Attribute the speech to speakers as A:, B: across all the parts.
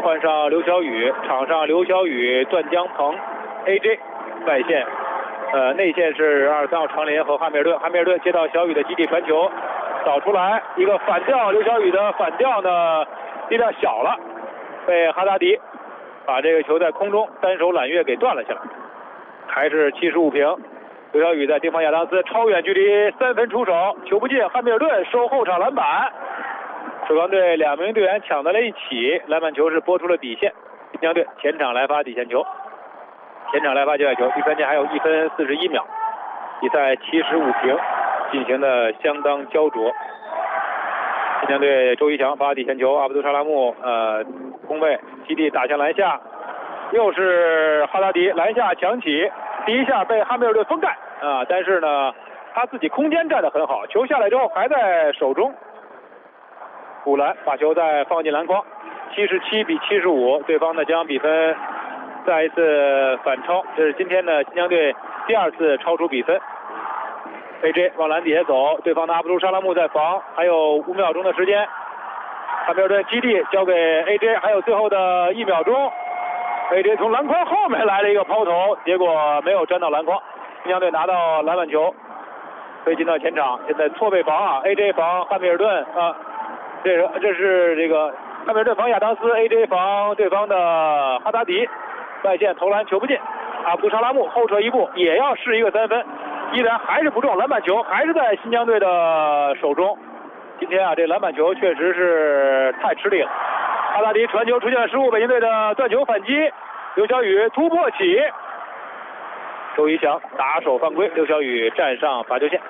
A: 换上刘晓宇，场上刘晓宇、段江鹏、AJ， 外线，内线是23号长林和汉密尔顿。汉密尔顿接到小宇的基地传球，导出来一个反吊，刘晓宇的反吊呢力量小了，被哈达迪把这个球在空中单手揽月给断了下来，还是75平。刘晓宇在盯防亚当斯，超远距离3分出手，球不进，汉密尔顿收后场篮板。首钢队2名队员抢到了一起，篮板球是拨出了底线。新疆队前场来发底线球，前场来发界外球。第三节还有1分41秒，比赛75平，进行的相当焦灼。新疆队周一翔发底线球，阿卜杜沙拉木空位基地打向篮下，又是哈达迪篮下抢起，第一下被汉密尔顿封盖但是呢他自己空间站得很好，球下来之后还在手中补篮，把球再放进篮筐，77比75，对方呢将比分再一次反超，这是今天的新疆队第2次超出比分。AJ 往篮底下走，对方的阿卜杜沙拉木在防，还有5秒钟的时间。汉密尔顿基地交给 AJ， 还有最后的1秒钟。AJ 从篮筐后面来了一个抛投，结果没有沾到篮筐。新疆队拿到篮板球，推进到前场，现在错位防AJ 防汉密尔顿这是这个汉密尔顿防亚当斯 ，AJ 防对方的哈达迪，外线投篮球不进，阿卜杜沙拉木后撤一步也要试一个3分，依然还是不中，篮板球还是在新疆队的手中。今天这篮板球确实是太吃力了。哈达迪传球出现了失误，北京队的断球反击，刘晓宇突破起，周一翔打手犯规，刘晓宇站上罚球线。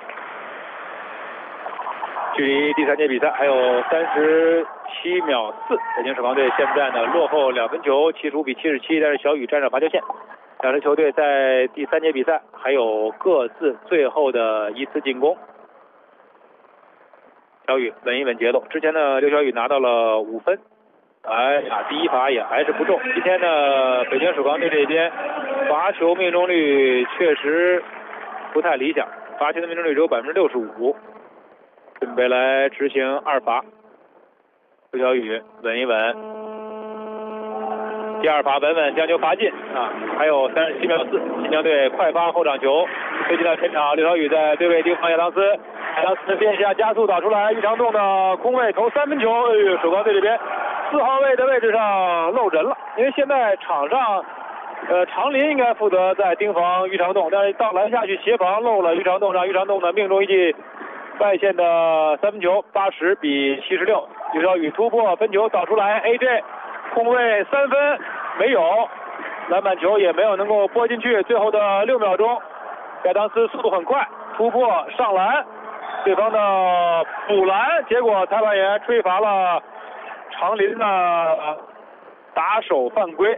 A: 距离第3节比赛还有37秒4，北京首钢队现在呢落后2分球，75比77，但是小宇站上罚球线。两支球队在第3节比赛还有各自最后的一次进攻。小宇稳一稳节奏，之前呢刘晓宇拿到了5分，第一罚也还是不中。今天呢北京首钢队这边罚球命中率确实不太理想，罚球的命中率只有65%。准备来执行2罚，刘晓宇稳一稳，第2罚稳稳将球罚进还有37秒4，新疆队快发后场球，推进到前场，刘晓宇在对位盯防亚当斯，亚当斯变下加速导出来，余长栋的空位投3分球，首钢队这边4号位的位置上漏人了，因为现在场上长林应该负责在盯防余长栋，但是到篮下去协防漏了余长栋，让余长栋呢命中一记外线的3分球，80比76。刘晓宇突破分球导出来 ，AJ 空位3分没有，篮板球也没有能够拨进去。最后的6秒钟，亚当斯速度很快，突破上篮，对方的补篮，结果裁判员吹罚了长林的打手犯规，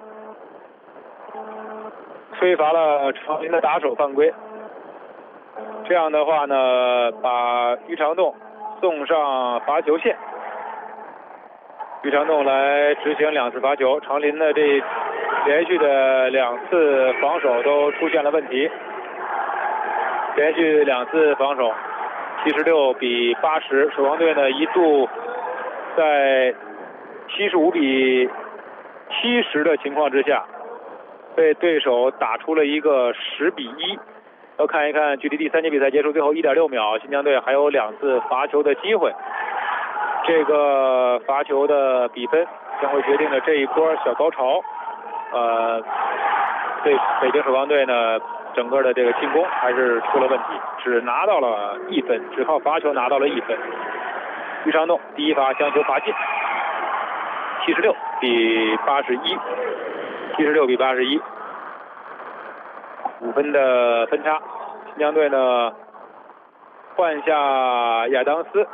A: 吹罚了长林的打手犯规。这样的话呢，把余长栋送上罚球线。余长栋来执行2次罚球，长林的这连续的2次防守都出现了问题，连续2次防守，76比80，首钢队呢一度在75比70的情况之下，被对手打出了一个10比1。要看一看距离第3节比赛结束最后1.6秒，新疆队还有2次罚球的机会。这个罚球的比分将会决定了这一波小高潮。对北京首钢队呢，整个的这个进攻还是出了问题，只拿到了1分，只靠罚球拿到了1分。余长栋第1罚将球罚进，76比81，76比81。5分的分差，新疆队呢换下亚当斯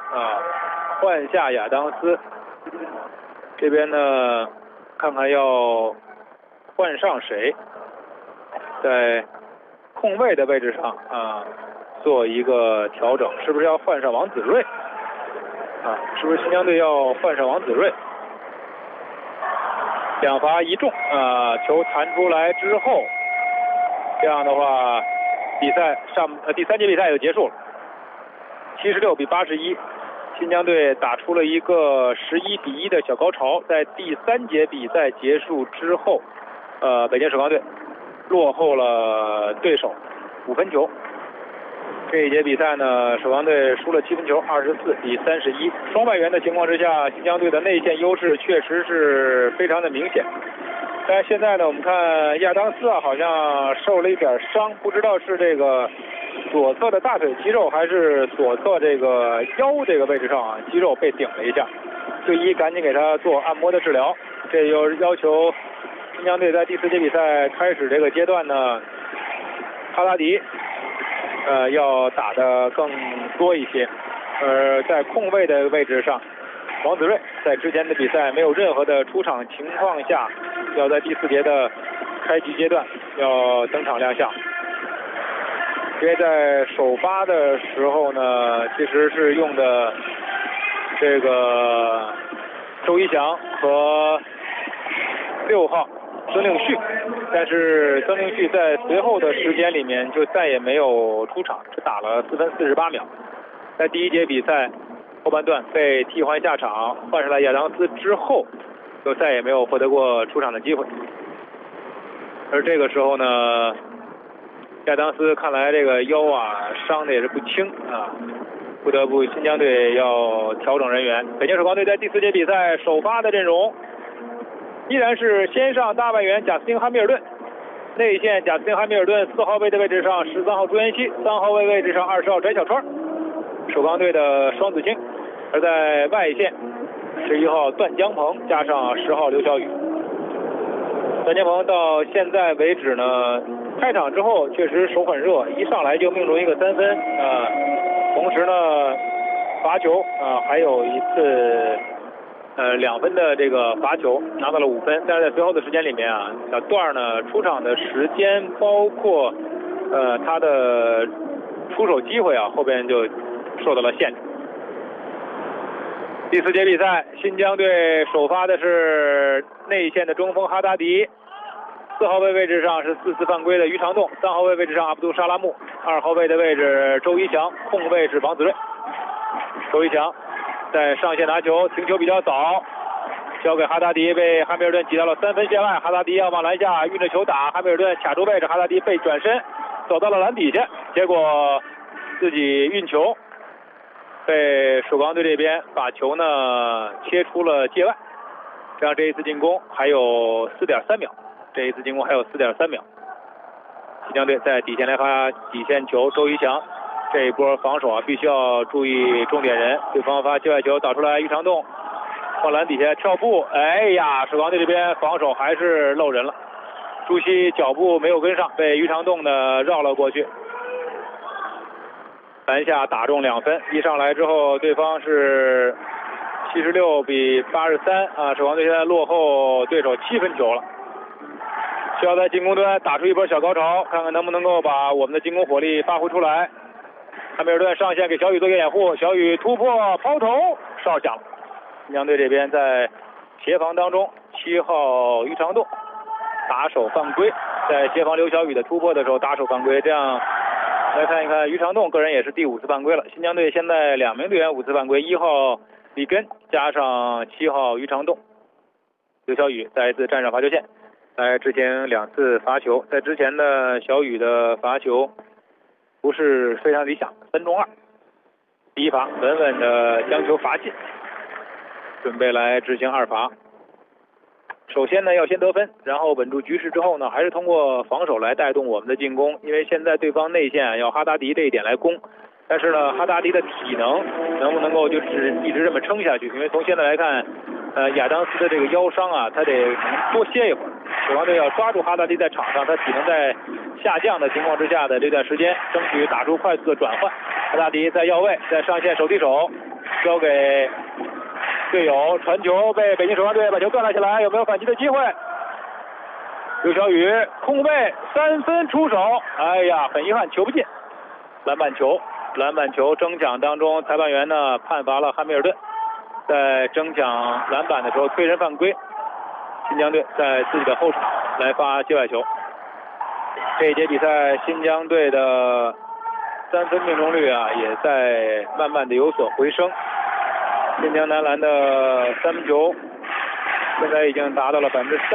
A: 这边呢看看要换上谁，在空位的位置上做一个调整，是不是要换上王子睿是不是新疆队要换上王子睿？2罚1中球弹出来之后，这样的话比赛第3节比赛就结束了，76比81。 新疆队打出了一个11-1的小高潮，在第3节比赛结束之后，北京首钢队落后了对手5分球。这一节比赛呢，首钢队输了7分球，24-31。双外援的情况之下，新疆队的内线优势确实是非常的明显。但现在呢，我们看亚当斯啊，好像受了一点伤，不知道是这个左侧的大腿肌肉，还是左侧这个腰这个位置上啊，肌肉被顶了一下。队医赶紧给他做按摩的治疗。这又要求新疆队在第4节比赛开始这个阶段呢，哈达迪要打得更多一些。在控卫的位置上，王子睿在之前的比赛没有任何的出场情况下，要在第4节的开局阶段要登场亮相。因为在首发的时候呢，其实是用的这个周一翔和6号曾令旭，但是曾令旭在随后的时间里面就再也没有出场，只打了4分48秒。在第1节比赛后半段被替换下场，换上来亚当斯之后，就再也没有获得过出场的机会。而这个时候呢，亚当斯看来这个腰啊伤的也是不轻啊，不得不新疆队要调整人员。北京首钢队在第4节比赛首发的阵容依然是先上大外援贾斯汀·汉密尔顿，内线贾斯汀·汉密尔顿，4号位的位置上13号朱彦西，3号位位置上20号翟小川，首钢队的双子星。而在外线11号段江鹏加上10号刘晓宇。段江鹏到现在为止呢，开场之后确实手很热，一上来就命中一个3分同时呢罚球还有一次2分的这个罚球拿到了5分，但是在随后的时间里面啊，小段呢出场的时间包括他的出手机会啊，后边就受到了限制。第4节比赛，新疆队首发的是内线的中锋哈达迪，4号位位置上是4次犯规的于长栋，3号位位置上阿卜杜沙拉木，2号位的位置周一翔，控卫是王子睿。周一翔在上线拿球，停球比较早，交给哈达迪，被汉密尔顿挤到了3分线外。哈达迪要往篮下运着球打，汉密尔顿卡住位置，哈达迪被转身走到了篮底下，结果自己运球，被首钢队这边把球呢切出了界外，这样这一次进攻还有4.3秒，这一次进攻还有4.3秒。新疆队在底线来发底线球，周一翔这一波防守啊，必须要注意重点人。对方发界外球打出来，于长栋往篮底下跳步，哎呀，首钢队这边防守还是漏人了，朱熹脚步没有跟上，被于长栋呢绕了过去。篮下打中2分，一上来之后，对方是76-83啊，首钢队现在落后对手7分球了，需要在进攻端打出一波小高潮，看看能不能够把我们的进攻火力发挥出来。汉密尔顿上线给小雨做个掩护，小雨突破抛投，哨响了。新疆队这边在协防当中，7号于长栋打手犯规，在协防刘晓宇的突破的时候打手犯规，这样来看一看于长栋个人也是第5次犯规了。新疆队现在2名队员5次犯规，1号里根加上7号于长栋，刘晓宇再一次站上罚球线来执行2次罚球。在之前的小雨的罚球不是非常理想，3中2，第一罚稳稳的将球罚进，准备来执行2罚。首先呢要先得分，然后稳住局势之后呢，还是通过防守来带动我们的进攻。因为现在对方内线要哈达迪这一点来攻，但是呢哈达迪的体能不能够就是一直这么撑下去？因为从现在来看，亚当斯的这个腰伤啊，他得多歇一会儿。首钢队要抓住哈达迪在场上他体能在下降的情况之下的这段时间，争取打出快速的转换。哈达迪在要位，在上线手递手交给队友，传球被北京首钢队把球断了下来，有没有反击的机会？刘晓宇空位3分出手，哎呀，很遗憾球不进。篮板球争抢当中，裁判员呢判罚了汉密尔顿在争抢篮板的时候推人犯规。新疆队在自己的后场来发界外球。这一节比赛新疆队的3分命中率啊也在慢慢的有所回升。 新疆男篮的三分球现在已经达到了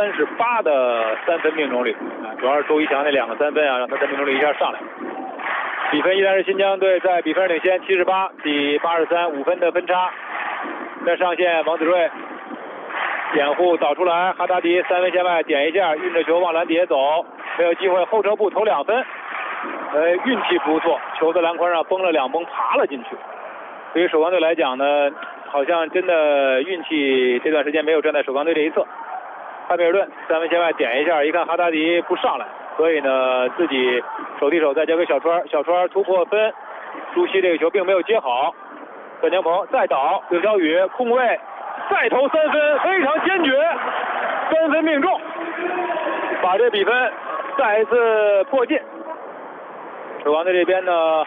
A: 38%的三分命中率啊，主要是周一翔那2个三分啊，让他的命中率一下上来。比分依然是新疆队在比分领先78比83，5分的分差。在上线，王子睿掩护导出来，哈达迪3分线外点一下，运着球往篮底下走，没有机会，后撤步投2分。运气不错，球在篮筐上崩了2崩，爬了进去。对于首钢队来讲呢，好像真的运气这段时间没有站在首钢队这一侧。汉密尔顿3分线外点一下，一看哈达迪不上来，所以呢自己手递手再交给小川，小川突破分，朱熹这个球并没有接好，段江鹏再倒，刘晓宇空位再投3分，非常坚决，3分命中，把这比分再一次迫近。首钢队这边呢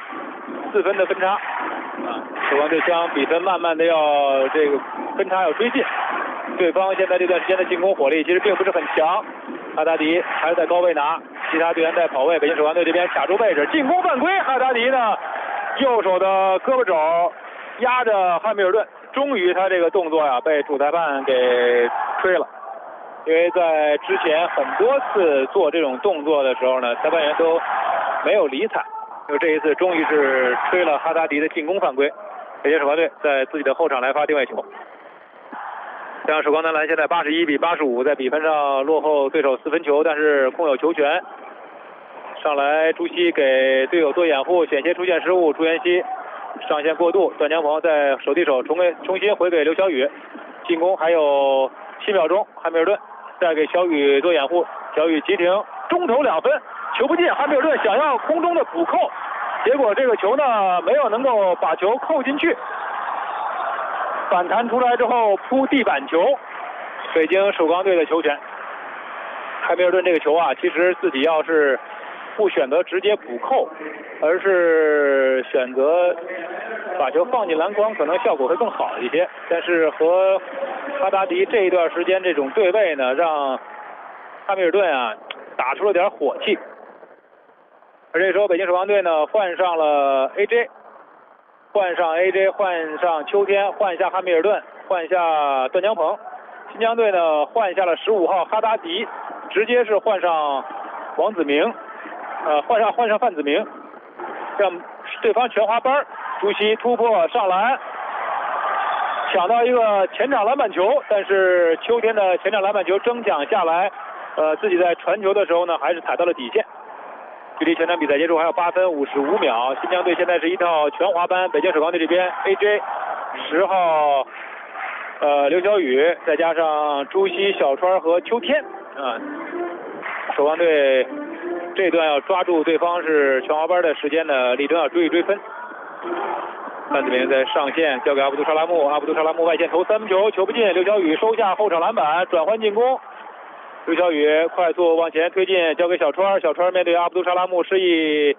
A: 4分的分差啊，首钢队将比分慢慢的要这个分差要追近。对方现在这段时间的进攻火力其实并不是很强，哈达迪还在高位拿，其他队员在跑位，北京首钢队这边卡住位置，进攻犯规，哈达迪呢右手的胳膊肘压着汉密尔顿，终于他这个动作呀被主裁判给吹了，因为在之前很多次做这种动作的时候呢，裁判员都没有理睬，就这一次终于是吹了哈达迪的进攻犯规，北京首钢队在自己的后场来发定位球。像首钢男篮现在81比85，在比分上落后对手4分球，但是空有球权。上来朱熹给队友做掩护，险些出现失误，朱彦西上线过渡，段江鹏在手递手重新回给刘晓宇，进攻还有7秒钟，汉密尔顿再给小宇做掩护，小宇急停中投2分，球不进，汉密尔顿想要空中的补扣，结果这个球呢没有能够把球扣进去，反弹出来之后扑地板球，北京首钢队的球权。汉密尔顿这个球啊，其实自己要是不选择直接补扣，而是选择把球放进篮筐，可能效果会更好一些。但是和哈达迪这一段时间这种对位呢，让汉密尔顿啊打出了点火气。而这时候北京首钢队呢换上了 AJ， 换上秋天，换下汉密尔顿，换下段江鹏。新疆队呢换下了15号哈达迪，直接是换上王子明，换上范子明，让对方全滑班。朱熹突破上篮，抢到一个前场篮板球，但是秋天的前场篮板球争抢下来，自己在传球的时候呢还是踩到了底线。距离全场比赛结束还有8分55秒，新疆队现在是一套全滑班，北京首钢队这边 AJ 10号刘晓宇，再加上朱熹、小川和秋天啊，首钢队这段要抓住对方是全滑班的时间呢，力争要追一追分。范子明在上线交给阿卜杜沙拉木，阿卜杜沙拉木外线投3分球，球不进，刘晓宇收下后场篮板，转换进攻。刘晓宇快速往前推进，交给小川，小川面对阿卜杜沙拉木示意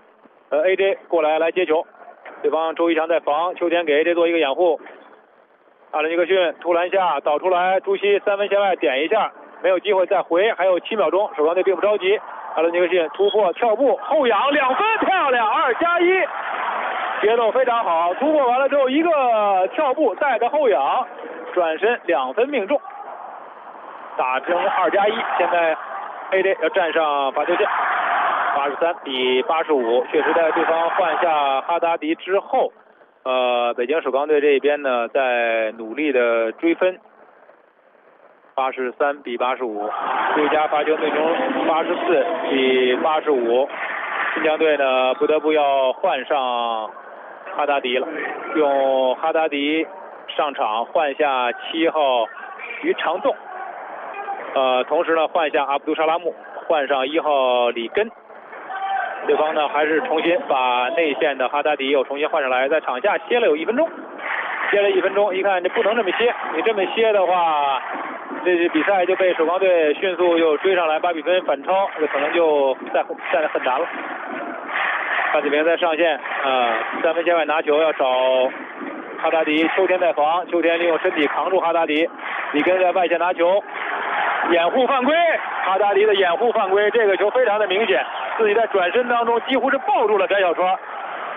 A: AJ 过来接球，对方周一翔在防，秋天给 AJ 做一个掩护。阿伦尼克逊突篮下导出来，朱熹3分线外点一下，没有机会再回，还有7秒钟，首钢队并不着急。阿伦尼克逊突破跳步后仰2分，漂亮，2+1，节奏非常好，突破完了之后一个跳步带着后仰，转身2分命中，打成2+1。现在 AJ 要站上罚球线，83比85，确实在对方换下哈达迪之后，北京首钢队这边呢在努力的追分，83比85，最佳罚球命中84比85，新疆队呢不得不要换上哈达迪了，用哈达迪上场换下7号于长纵，同时呢换下阿卜杜沙拉木，换上1号里根。对方呢还是重新把内线的哈达迪又重新换上来，在场下歇了有1分钟，歇了1分钟，一看这不能这么歇，你这么歇的话，这比赛就被首钢队迅速又追上来，把比分反超，这可能就站得很难了。范子明在上线，3分线外拿球要找哈达迪，秋天在防，秋天利用身体扛住哈达迪，里根在外线拿球，掩护犯规，哈达迪的掩护犯规，这个球非常的明显，自己在转身当中几乎是抱住了翟小川，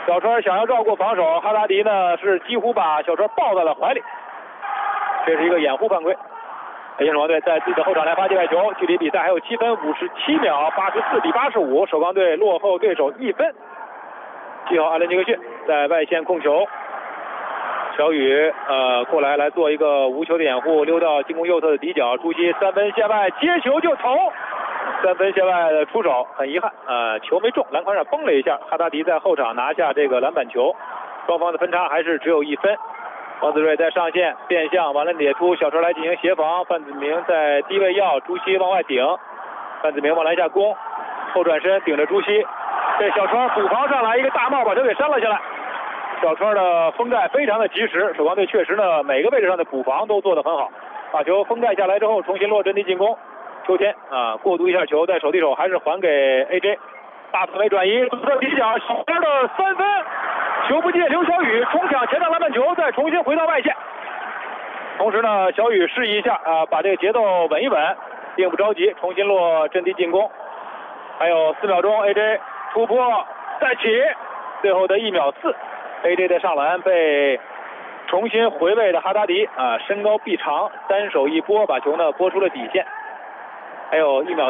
A: 小川想要绕过防守，哈达迪呢是几乎把小川抱在了怀里，这是一个掩护犯规。北京首钢队在自己的后场来发界外球，距离比赛还有7分57秒，84比85，首钢队落后对手1分。7号阿伦尼克逊在外线控球，小雨过来做一个无球的掩护，溜到进攻右侧的底角，朱熹3分线外接球就投，3分线外的出手，很遗憾球没中，篮筐上崩了一下。哈达迪在后场拿下这个篮板球，双方的分差还是只有1分。王子睿在上线变向，完了野突，小川来进行协防，范子铭在低位要，朱熹往外顶，范子铭往篮下攻，后转身顶着朱熹，这小川补防上来一个大帽把球给扇了下来。小川的封盖非常的及时，首钢队确实呢每个位置上的补防都做得很好，把球封盖下来之后重新落阵地进攻。秋天过渡一下球，在手递手还是还给 AJ， 大范围转移，左侧底角，小川的3分，球不进，刘晓宇冲抢前场篮板球，再重新回到外线。同时呢，小宇示意一下把这个节奏稳一稳，并不着急，重新落阵地进攻。还有4秒钟 ，AJ 突破再起，最后的1秒4，AJ 的上篮被重新回位的哈达迪身高臂长，单手一拨，把球呢拨出了底线。还有1秒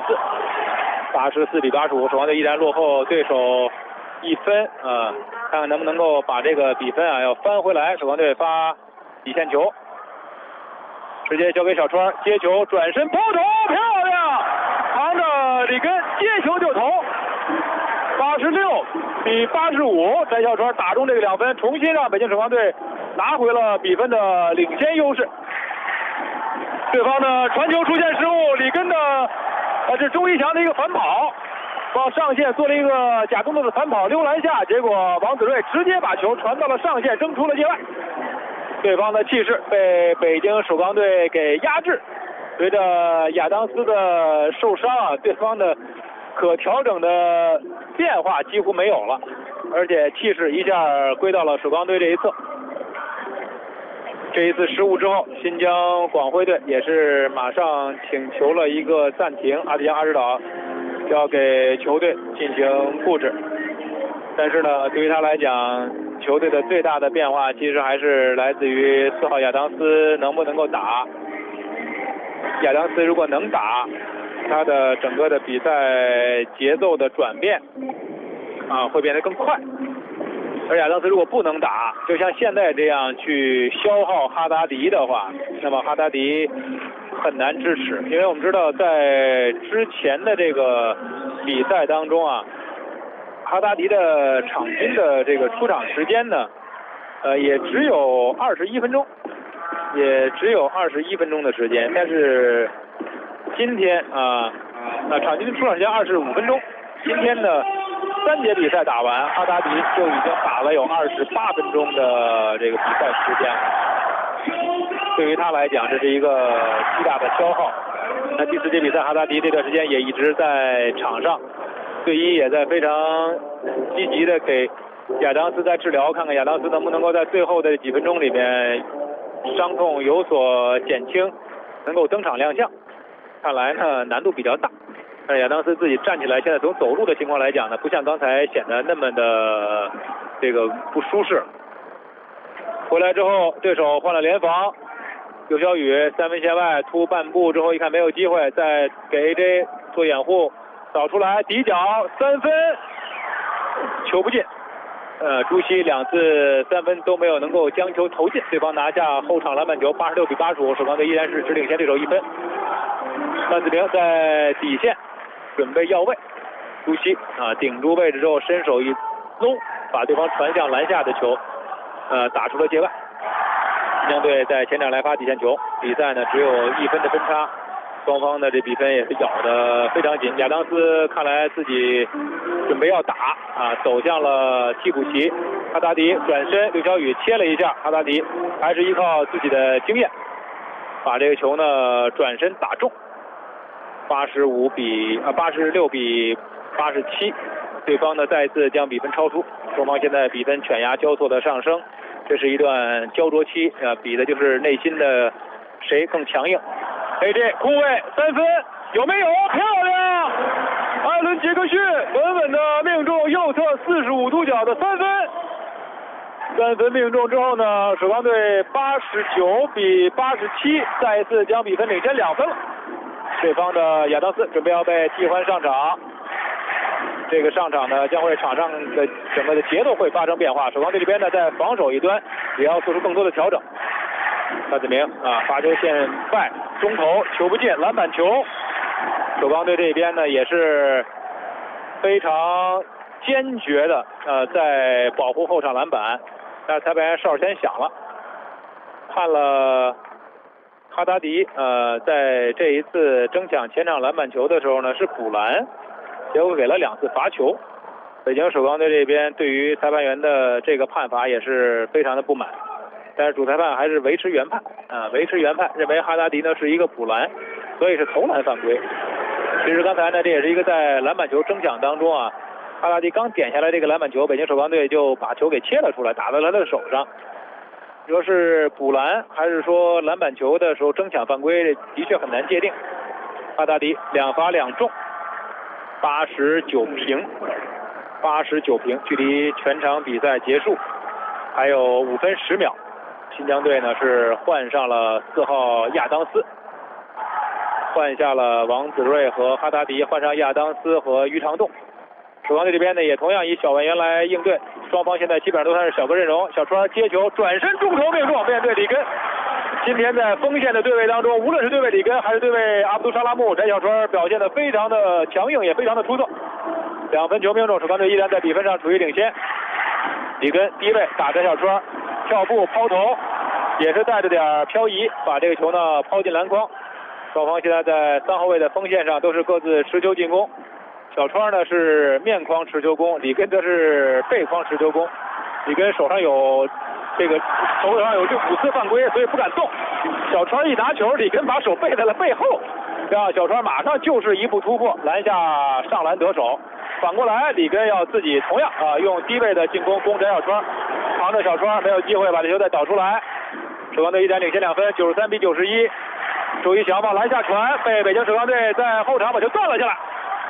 A: 4，84比85，首钢队依然落后对手1分看看能不能够把这个比分要翻回来。首钢队发底线球，直接交给小川，接球转身抛投，漂亮，扛着里根接球就投，86比85，翟小川打中这个2分，重新让北京首钢队拿回了比分的领先优势。对方的传球出现失误，里根的这周一翔的一个反跑，往上线做了一个假动作的反跑溜篮下，结果王子睿直接把球传到了上线，扔出了界外。对方的气势被北京首钢队给压制。随着亚当斯的受伤对方的可调整的变化几乎没有了，而且气势一下归到了首钢队这一侧。这一次失误之后，新疆广汇队也是马上请求了一个暂停，阿迪江阿指导要给球队进行布置。但是呢，对于他来讲，球队的最大的变化其实还是来自于4号亚当斯能不能够打。亚当斯如果能打，他的整个的比赛节奏的转变会变得更快。而亚当斯如果不能打，就像现在这样去消耗哈达迪的话，那么哈达迪很难支持。因为我们知道在之前的这个比赛当中哈达迪的场均的这个出场时间呢也只有21分钟，的时间。但是今天场均的出场时间25分钟，今天呢3节比赛打完，哈达迪就已经打了有28分钟的这个比赛时间了。对于他来讲，这是一个巨大的消耗。那第4节比赛，哈达迪这段时间也一直在场上，队医也在非常积极的给亚当斯在治疗，看看亚当斯能不能够在最后的几分钟里面伤痛有所减轻，能够登场亮相。看来呢难度比较大。亚当斯自己站起来，现在从走路的情况来讲呢，不像刚才显得那么的这个不舒适。回来之后，对手换了联防，刘晓宇3分线外突半步之后，一看没有机会，再给 AJ 做掩护，扫出来底角3分，球不进。朱熹2次3分都没有能够将球投进，对方拿下后场篮板球，86比85，首钢队依然是只领先对手1分。范子铭在底线准备要位，朱熹顶住位置之后伸手一搂，把对方传向篮下的球打出了界外。新疆队在前场来发底线球，比赛呢只有1分的分差，双方的这比分也是咬得非常紧。亚当斯看来自己准备要打走向了替补席，哈达迪转身，刘晓宇切了一下，哈达迪还是依靠自己的经验把这个球呢转身打中。86比87，对方呢再次将比分超出，双方现在比分犬牙交错的上升，这是一段焦灼期比的就是内心的谁更强硬。AJ 空位3分有没有？漂亮！ 艾伦·杰克逊稳稳的命中右侧45度角的3分。3分命中之后呢，首钢队89比87，再一次将比分领先2分了。对方的亚当斯准备要被替换上场，这个上场呢将会场上的整个的节奏会发生变化。首钢队这边呢在防守一端也要做出更多的调整。范子铭罚球线外中投球不进，篮板球。首钢队这边呢也是非常坚决的在保护后场篮板，但是裁判员哨先响了，判了哈达迪在这一次争抢前场篮板球的时候呢是补篮，结果给了2次罚球。北京首钢队这边对于裁判员的这个判罚也是非常的不满，但是主裁判还是维持原判维持原判，认为哈达迪呢是一个补篮，所以是投篮犯规。其实刚才呢这也是一个在篮板球争抢当中哈达迪刚点下来这个篮板球，北京首钢队就把球给切了出来，打到了他的手上。说是补篮还是说篮板球的时候争抢犯规，的确很难界定。哈达迪2罚2中，89平，89平，距离全场比赛结束还有5分10秒。新疆队呢是换上了4号亚当斯，换下了王子睿和哈达迪，换上亚当斯和于长栋。首钢队这边呢也同样以小外援来应对，双方现在基本上都算是小个阵容。小川接球转身中投命中，面对里根。今天在锋线的对位当中，无论是对位里根还是对位阿卜杜沙拉木，翟小川表现得非常的强硬，也非常的出色。2分球命中，首钢队依然在比分上处于领先。里根低位打翟小川，跳步抛投，也是带着点漂移，把这个球呢抛进篮筐。双方现在在3后卫的锋线上都是各自持球进攻。小川呢是面框持球攻，里根则是背框持球攻。里根手上有这5次犯规，所以不敢动。小川一拿球，里根把手背在了背后，让小川马上就是一步突破，篮下上篮得手。反过来，里根要自己同样用低位的进攻攻翟小川，扛着小川没有机会把这球再导出来。首钢队依然领先2分，93比91。周一翔往篮下传，被北京首钢队在后场把球断了下来。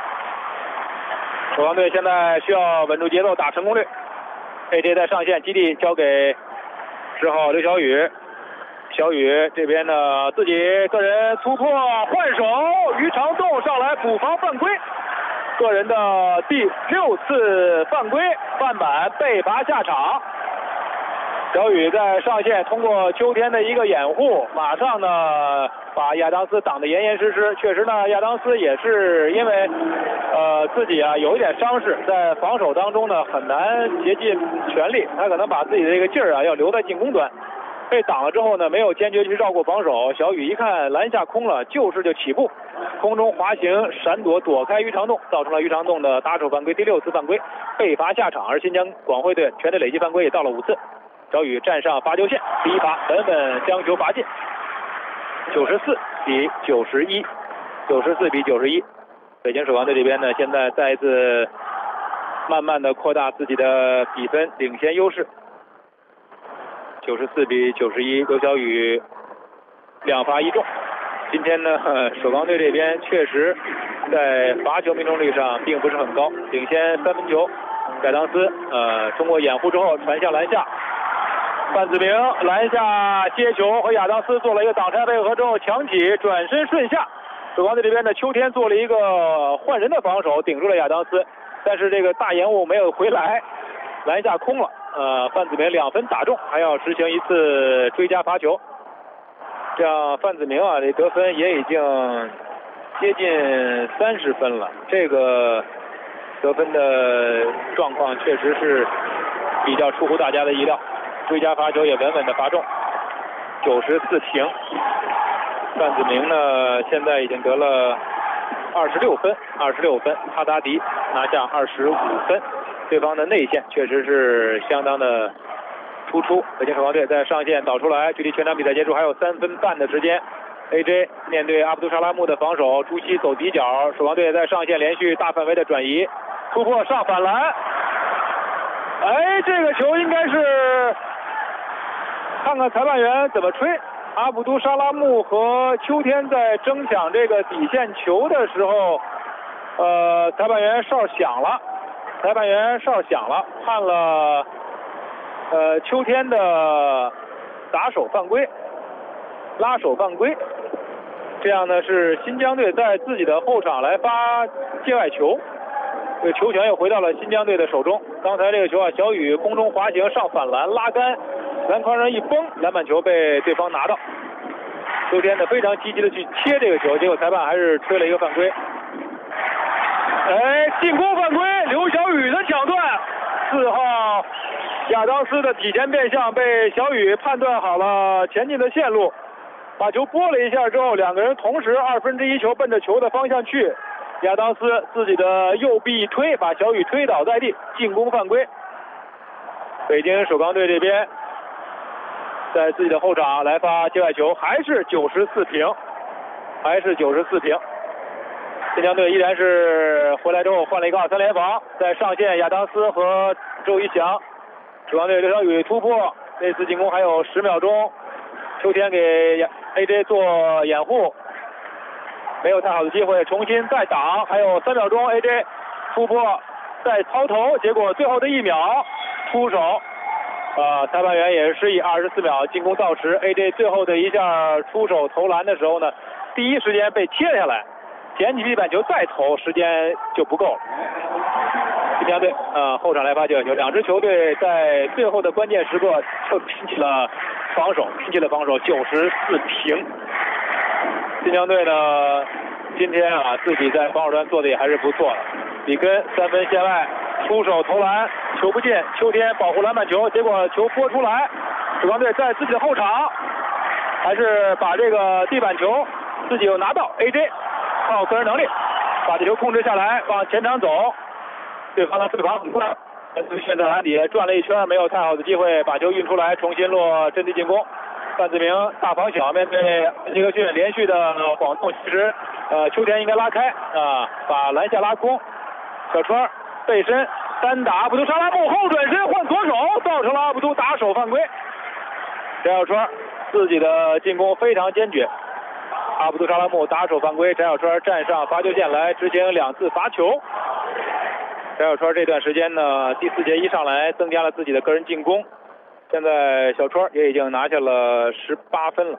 A: 首钢队现在需要稳住节奏，打成功率。AJ 在上线，基地交给10号刘晓宇。小宇这边呢自己个人突破换手，于长栋上来补防犯规，个人的第6次犯规，犯板被罚下场。小宇在上线，通过秋天的一个掩护，马上呢把亚当斯挡得严严实实。确实呢，亚当斯也是因为自己有一点伤势，在防守当中呢很难竭尽全力，他可能把自己的这个劲儿要留在进攻端。被挡了之后呢，没有坚决去绕过防守。小宇一看篮下空了，就起步，空中滑行闪躲，躲开于长栋，造成了于长栋的打手犯规，第6次犯规，被罚下场。而新疆广汇队全队累计犯规也到了5次。小宇站上罚球线，第一罚稳稳将球罚进，94比91，94比91。北京首钢队这边呢，现在再一次慢慢的扩大自己的比分领先优势，94比91。刘晓宇2罚1中。今天呢，首钢队这边确实在罚球命中率上并不是很高，领先3分球。亚当斯通过掩护之后传向篮下。范子铭篮下接球，和亚当斯做了一个挡拆配合之后抢起，转身顺下。首钢队这边的秋天做了一个换人的防守，顶住了亚当斯，但是这个大延误没有回来，篮下空了。范子铭2分打中，还要执行1次追加罚球。这样范子铭这得分也已经接近30分了，这个得分的状况确实是比较出乎大家的意料。追加罚球也稳稳的罚中，94平。范子铭呢现在已经得了26分，哈达迪拿下25分。对方的内线确实是相当的突出。北京首钢队在上线导出来，距离全场比赛结束还有3分半的时间。AJ 面对阿卜杜沙拉木的防守，朱熹走底角，首钢队在上线连续大范围的转移，突破上反篮。这个球应该是看看裁判员怎么吹。阿卜杜沙拉木和秋天在争抢这个底线球的时候， 裁判员哨响了，判了秋天的打手犯规，拉手犯规。这样呢是新疆队在自己的后场来发界外球，这个球权又回到了新疆队的手中。刚才这个球啊，小雨空中滑行上反篮拉杆，篮筐上一崩，篮板球被对方拿到。秋天呢非常积极的去切这个球，结果裁判还是吹了一个犯规。进攻犯规，刘晓宇的抢断，4号亚当斯的体前变向被小雨判断好了前进的线路，把球拨了一下之后，两个人同时1/2球奔着球的方向去。亚当斯自己的右臂一推，把小雨推倒在地，进攻犯规。北京首钢队这边在自己的后场来发界外球，还是94平，新疆队依然是回来之后换了一个2-3联防，在上线亚当斯和周一翔，首钢队刘晓宇突破，这次进攻还有10秒钟，秋天给 AJ 做掩护，没有太好的机会，重新再挡，还有3秒钟 AJ 突破再抛投，结果最后的1秒出手，裁判员也是示意24秒进攻到时。 AJ 最后的一下出手投篮的时候呢，第一时间被切下来，捡起地板球再投，时间就不够了。新疆队后场来发界外球，两支球队在最后的关键时刻就拼起了防守，94平。新疆队呢今天自己在防守端做的也还是不错的，里根3分线外出手投篮，球不进，秋天保护篮板球，结果球拨出来，首钢队在自己的后场还是把这个地板球自己又拿到， AJ 靠个人能力把这球控制下来，往前场走，对方的退防很快，现在篮底转了一圈，没有太好的机会把球运出来，重新落阵地进攻。范志明大防小，面对尼克逊连续的晃动，其实秋田应该拉开把篮下拉空，小川背身单打阿卜杜沙拉木后转身换左手，造成了阿卜杜打手犯规。翟小川自己的进攻非常坚决，阿卜杜沙拉木打手犯规，翟小川站上罚球线来执行2次罚球。翟小川这段时间呢，第4节一上来增加了自己的个人进攻。现在小川也已经拿下了18分了，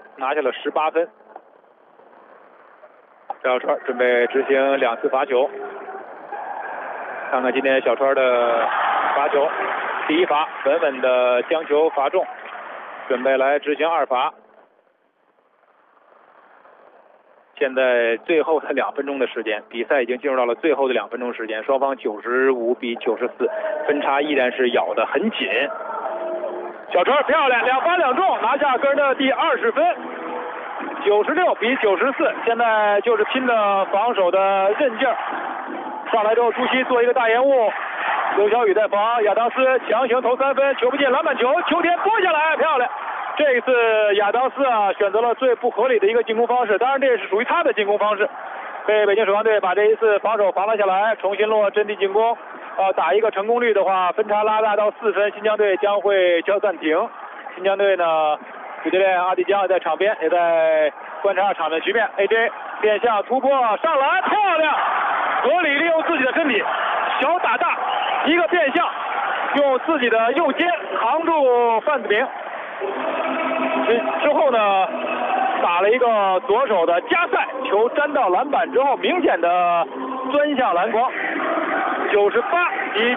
A: 小川准备执行2次罚球，看看今天小川的罚球。第一罚稳稳的将球罚中，准备来执行2罚。现在最后的2分钟的时间，比赛已经进入到了最后的2分钟时间，双方95比94，分差依然是咬得很紧。小川漂亮，2罚2中，拿下个人的第20分，96比94。现在就是拼的防守的韧劲儿。上来之后，朱熹做一个大延误，刘晓宇在防，亚当斯强行投3分，球不进，篮板球，秋天拨下来，漂亮。这一次亚当斯选择了最不合理的一个进攻方式，当然这也是属于他的进攻方式，被北京首钢队把这一次防守防了下来，重新落阵地进攻。打一个成功率的话，分差拉大到4分，新疆队将会叫暂停。新疆队呢，主教练阿迪江在场边也在观察场面局面。AJ 变向突破上篮，漂亮，合理利用自己的身体，小打大，一个变向，用自己的右肩扛住范子铭。之后呢，打了一个左手的加塞，球沾到篮板之后，明显的钻向篮筐。98比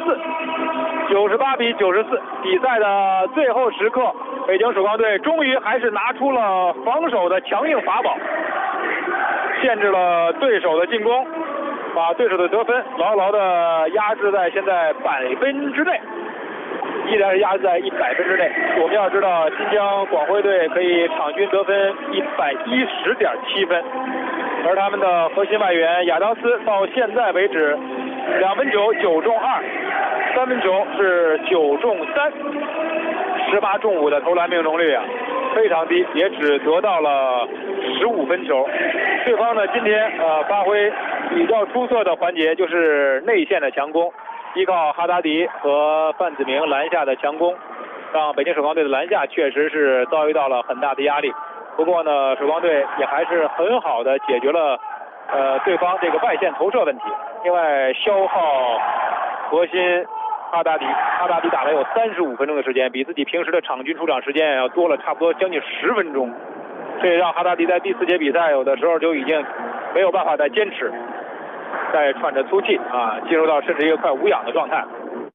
A: 94，比赛的最后时刻，北京首钢队终于还是拿出了防守的强硬法宝，限制了对手的进攻，把对手的得分牢牢的压制在现在100分之内，依然是压制在100分之内。我们要知道，新疆广辉队可以场均得分110.7分，而他们的核心外援亚当斯到现在为止2分球9中2，3分球是9中3，18中5的投篮命中率非常低，也只得到了15分球。对方呢今天发挥比较出色的环节就是内线的强攻，依靠哈达迪和范子铭篮下的强攻，让北京首钢队的篮下确实是遭遇到了很大的压力。不过呢，首钢队也还是很好的解决了对方这个外线投射问题。另外消耗核心哈达迪打了有35分钟的时间，比自己平时的场均出场时间要多了差不多将近10分钟。这也让哈达迪在第4节比赛有的时候就已经没有办法再坚持，再喘着粗气啊，进入到甚至一个快无氧的状态。